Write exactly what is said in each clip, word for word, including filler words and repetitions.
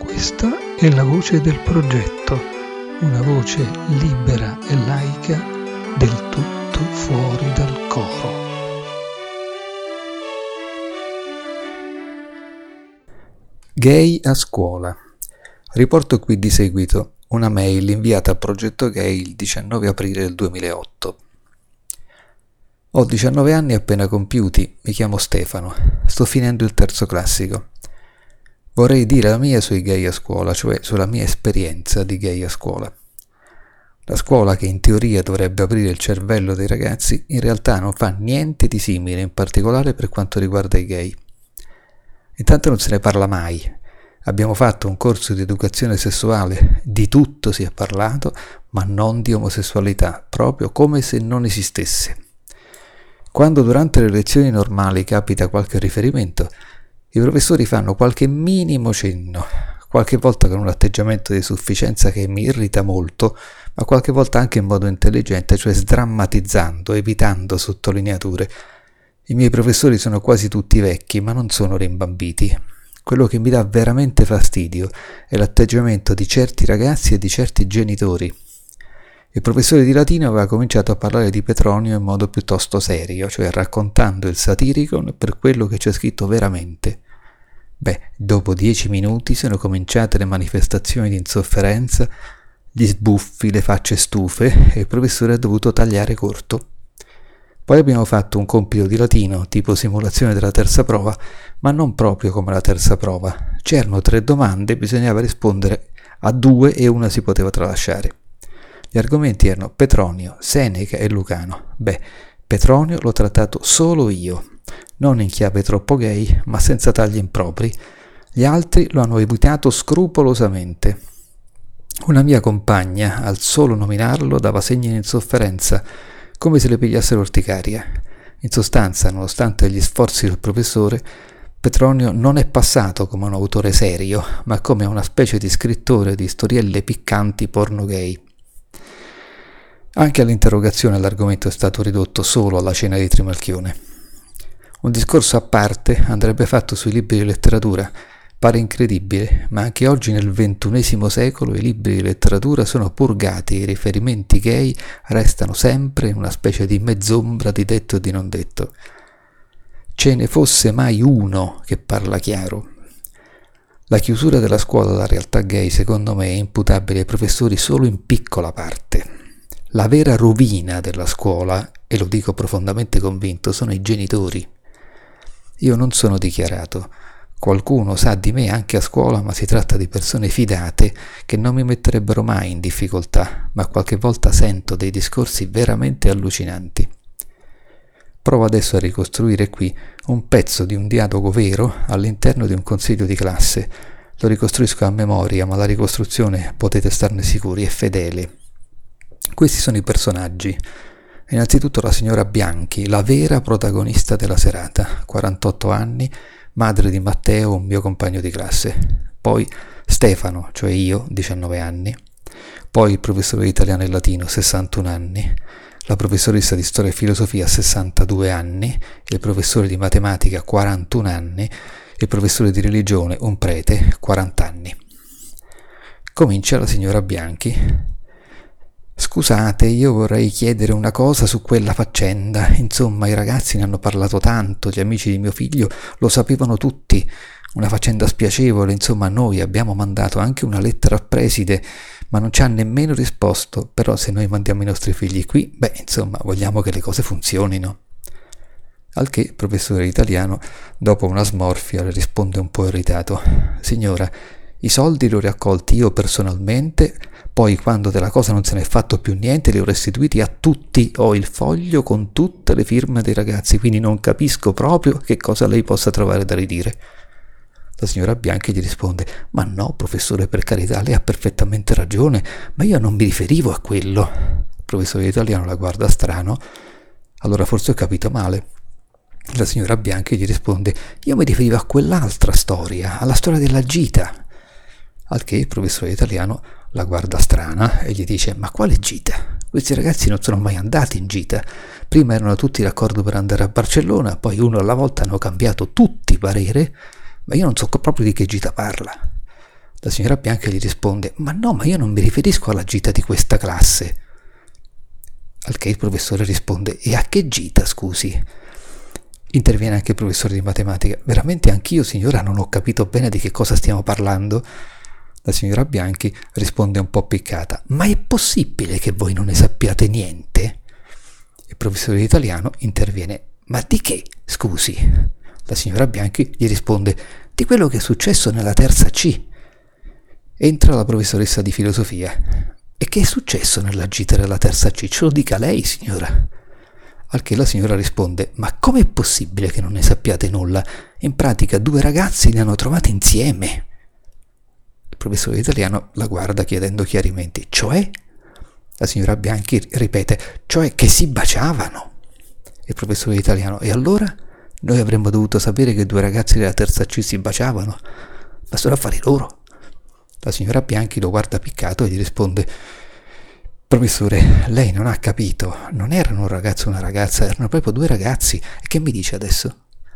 Questa è la voce del progetto, una voce libera e laica, del tutto fuori dal coro. Gay a scuola. Riporto qui di seguito una mail inviata a Progetto Gay il diciannove aprile del duemilaotto. Ho diciannove anni appena compiuti, mi chiamo Stefano, sto finendo il terzo classico. Vorrei dire la mia sui gay a scuola, cioè sulla mia esperienza di gay a scuola. La scuola, che in teoria dovrebbe aprire il cervello dei ragazzi, in realtà non fa niente di simile, in particolare per quanto riguarda i gay. Intanto non se ne parla mai. Abbiamo fatto un corso di educazione sessuale, di tutto si è parlato, ma non di omosessualità, proprio come se non esistesse. Quando durante le lezioni normali capita qualche riferimento, i professori fanno qualche minimo cenno, qualche volta con un atteggiamento di sufficienza che mi irrita molto, ma qualche volta anche in modo intelligente, cioè sdrammatizzando, evitando sottolineature. I miei professori sono quasi tutti vecchi, ma non sono rimbambiti. Quello che mi dà veramente fastidio è l'atteggiamento di certi ragazzi e di certi genitori. Il professore di latino aveva cominciato a parlare di Petronio in modo piuttosto serio, cioè raccontando il satiricon per quello che c'è scritto veramente. Beh, dopo dieci minuti sono cominciate le manifestazioni di insofferenza, gli sbuffi, le facce stufe, e il professore ha dovuto tagliare corto. Poi abbiamo fatto un compito di latino, tipo simulazione della terza prova, ma non proprio come la terza prova. C'erano tre domande, bisognava rispondere a due e una si poteva tralasciare. Gli argomenti erano Petronio, Seneca e Lucano. Beh, Petronio l'ho trattato solo io, non in chiave troppo gay, ma senza tagli impropri. Gli altri lo hanno evitato scrupolosamente. Una mia compagna, al solo nominarlo, dava segni di insofferenza, come se le pigliasse l'orticaria. In sostanza, nonostante gli sforzi del professore, Petronio non è passato come un autore serio, ma come una specie di scrittore di storielle piccanti porno gay. Anche all'interrogazione l'argomento è stato ridotto solo alla cena di Trimalchione. Un discorso a parte andrebbe fatto sui libri di letteratura. Pare incredibile, ma anche oggi nel ventunesimo secolo i libri di letteratura sono purgati e i riferimenti gay restano sempre in una specie di mezzombra di detto e di non detto. Ce ne fosse mai uno che parla chiaro. La chiusura della scuola alla realtà gay, secondo me, è imputabile ai professori solo in piccola parte. La vera rovina della scuola, e lo dico profondamente convinto, sono i genitori. Io non sono dichiarato. Qualcuno sa di me anche a scuola, ma si tratta di persone fidate che non mi metterebbero mai in difficoltà, ma qualche volta sento dei discorsi veramente allucinanti. Provo adesso a ricostruire qui un pezzo di un dialogo vero all'interno di un consiglio di classe. Lo ricostruisco a memoria, ma la ricostruzione, potete starne sicuri, è fedele. Questi sono i personaggi. Innanzitutto la signora Bianchi, la vera protagonista della serata, quarantotto anni, madre di Matteo, un mio compagno di classe. Poi Stefano, cioè io, diciannove anni. Poi il professore di italiano e latino, sessantuno anni. La professoressa di storia e filosofia, sessantadue anni. Il professore di matematica, quarantuno anni. Il professore di religione, un prete, quaranta anni. Comincia la signora Bianchi. Scusate, io vorrei chiedere una cosa su quella faccenda. Insomma, i ragazzi ne hanno parlato tanto, gli amici di mio figlio lo sapevano tutti. Una faccenda spiacevole, insomma, noi abbiamo mandato anche una lettera al preside, ma non ci ha nemmeno risposto. Però se noi mandiamo i nostri figli qui, beh, insomma, vogliamo che le cose funzionino. Al che il professore italiano, dopo una smorfia, le risponde un po' irritato. Signora, i soldi li ho raccolti io personalmente, poi quando della cosa non se ne è fatto più niente li ho restituiti a tutti. Ho il foglio con tutte le firme dei ragazzi, quindi non capisco proprio che cosa lei possa trovare da ridire. La signora Bianchi gli risponde: ma no, professore, per carità, lei ha perfettamente ragione, ma io non mi riferivo a quello. Il professore italiano la guarda strano. Allora forse ho capito male. La signora Bianchi gli risponde: io mi riferivo a quell'altra storia, alla storia della gita. Al che il professore italiano la guarda strana e gli dice: ma quale gita? Questi ragazzi non sono mai andati in gita. Prima erano tutti d'accordo per andare a Barcellona, poi uno alla volta hanno cambiato tutti parere, ma io non so proprio di che gita parla. La signora Bianchi gli risponde: ma no, ma io non mi riferisco alla gita di questa classe. Al che il professore risponde: e a che gita, scusi? Interviene anche il professore di matematica: veramente anch'io, signora, non ho capito bene di che cosa stiamo parlando. La signora Bianchi risponde un po' piccata: ma è possibile che voi non ne sappiate niente? Il professore di italiano interviene: ma di che, scusi? La signora Bianchi gli risponde: di quello che è successo nella terza C. Entra la professoressa di filosofia: e che è successo nella gita della terza C? Ce lo dica lei, signora. Al che la signora risponde: ma com'è possibile che non ne sappiate nulla? In pratica due ragazzi li hanno trovati insieme. Il professore di italiano la guarda chiedendo chiarimenti: cioè? La signora Bianchi ripete: cioè che si baciavano. Il professore di italiano: e allora? Noi avremmo dovuto sapere che due ragazzi della terza C si baciavano, ma sono affari loro. La signora Bianchi lo guarda piccato e gli risponde: professore, lei non ha capito, non erano un ragazzo e una ragazza, erano proprio due ragazzi. E che mi dice adesso?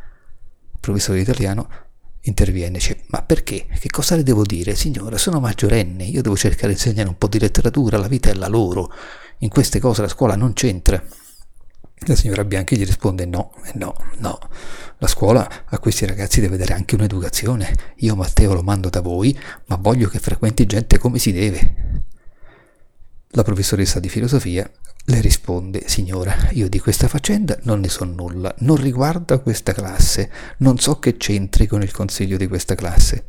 Il professore italiano interviene, dice: ma perché? Che cosa le devo dire? Signora, sono maggiorenne, io devo cercare di insegnare un po' di letteratura, la vita è la loro, in queste cose la scuola non c'entra. La signora Bianchi gli risponde: no, no, no, la scuola a questi ragazzi deve dare anche un'educazione. Io Matteo lo mando da voi, ma voglio che frequenti gente come si deve. La professoressa di filosofia le risponde: signora, io di questa faccenda non ne so nulla, non riguarda questa classe, non so che c'entri con il consiglio di questa classe.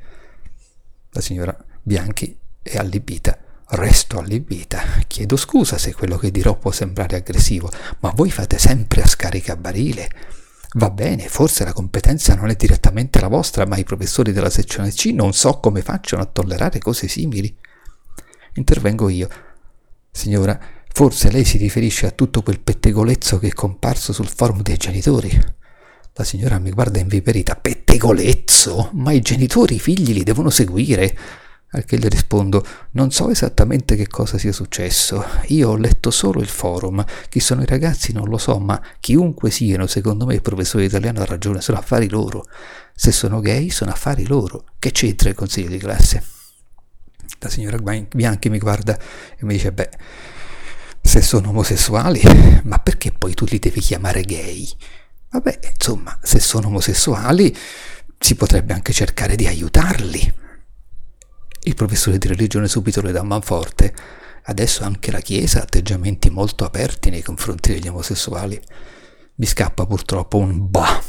La signora Bianchi è allibita. Resto allibita. Chiedo scusa se quello che dirò può sembrare aggressivo, ma voi fate sempre a scaricabarile. Va bene, forse la competenza non è direttamente la vostra, ma i professori della sezione C non so come facciano a tollerare cose simili. Intervengo io: signora, forse lei si riferisce a tutto quel pettegolezzo che è comparso sul forum dei genitori. La signora mi guarda inviperita: pettegolezzo? Ma i genitori i figli li devono seguire. Al che le rispondo: non so esattamente che cosa sia successo, io ho letto solo il forum, chi sono i ragazzi non lo so, ma chiunque siano, secondo me il professore italiano ha ragione, sono affari loro. Se sono gay sono affari loro, che c'entra il consiglio di classe? La signora Bianchi mi guarda e mi dice: beh, se sono omosessuali, ma perché poi tu li devi chiamare gay? Vabbè, insomma, se sono omosessuali si potrebbe anche cercare di aiutarli. Il professore di religione subito le dà manforte: adesso anche la Chiesa ha atteggiamenti molto aperti nei confronti degli omosessuali. Mi scappa purtroppo un bah.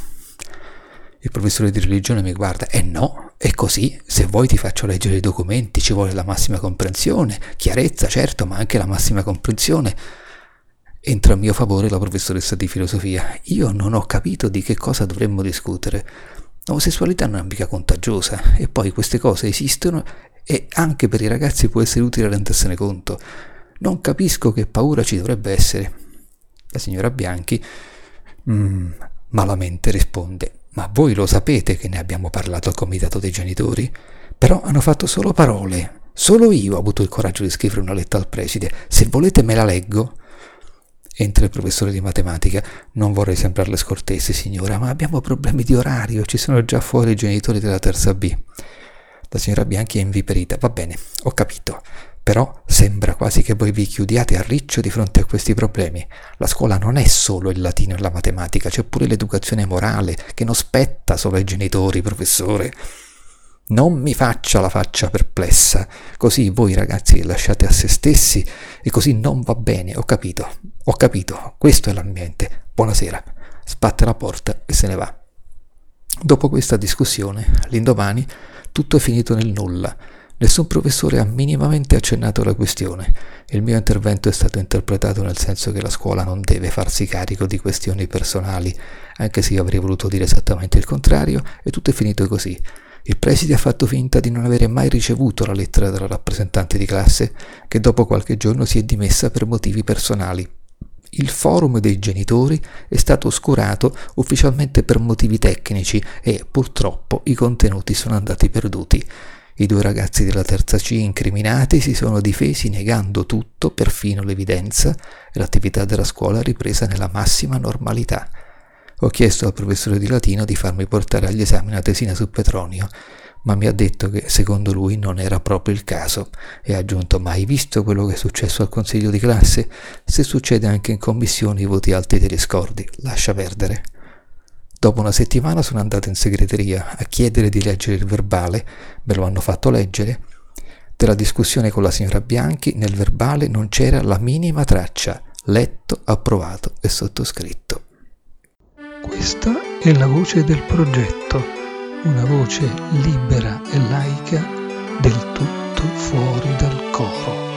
Il professore di religione mi guarda: eh no, è così, se vuoi ti faccio leggere i documenti, ci vuole la massima comprensione, chiarezza certo, ma anche la massima comprensione. Entra a mio favore la professoressa di filosofia: io non ho capito di che cosa dovremmo discutere. L'omosessualità non è mica contagiosa, e poi queste cose esistono e anche per i ragazzi può essere utile rendersene conto. Non capisco che paura ci dovrebbe essere. La signora Bianchi mm, malamente risponde: ma voi lo sapete che ne abbiamo parlato al comitato dei genitori? Però hanno fatto solo parole. Solo io ho avuto il coraggio di scrivere una lettera al preside. Se volete me la leggo. Entra il professore di matematica: non vorrei sembrarle scortese, signora, ma abbiamo problemi di orario, ci sono già fuori i genitori della terza B. La signora Bianchi è inviperita: va bene, ho capito, però sembra quasi che voi vi chiudiate a riccio di fronte a questi problemi. La scuola non è solo il latino e la matematica, c'è pure l'educazione morale, che non spetta solo ai genitori, professore. Non mi faccia la faccia perplessa, così voi ragazzi li lasciate a se stessi e così non va bene. Ho capito, ho capito, questo è l'ambiente. Buonasera. Sbatte la porta e se ne va. Dopo questa discussione, l'indomani, tutto è finito nel nulla. Nessun professore ha minimamente accennato alla questione. Il mio intervento è stato interpretato nel senso che la scuola non deve farsi carico di questioni personali, anche se io avrei voluto dire esattamente il contrario, e tutto è finito così. Il preside ha fatto finta di non avere mai ricevuto la lettera della rappresentante di classe, che dopo qualche giorno si è dimessa per motivi personali. Il forum dei genitori è stato oscurato ufficialmente per motivi tecnici e, purtroppo, i contenuti sono andati perduti. I due ragazzi della terza C incriminati si sono difesi negando tutto, perfino l'evidenza, e l'attività della scuola è ripresa nella massima normalità. Ho chiesto al professore di latino di farmi portare agli esami una tesina su Petronio, ma mi ha detto che secondo lui non era proprio il caso e ha aggiunto: ma hai visto quello che è successo al consiglio di classe? Se succede anche in commissione i voti alti te li scordi, lascia perdere. Dopo una settimana sono andato in segreteria a chiedere di leggere il verbale, me lo hanno fatto leggere. Della discussione con la signora Bianchi nel verbale non c'era la minima traccia, letto, approvato e sottoscritto. Questa è la voce del progetto, una voce libera e laica del tutto fuori dal coro.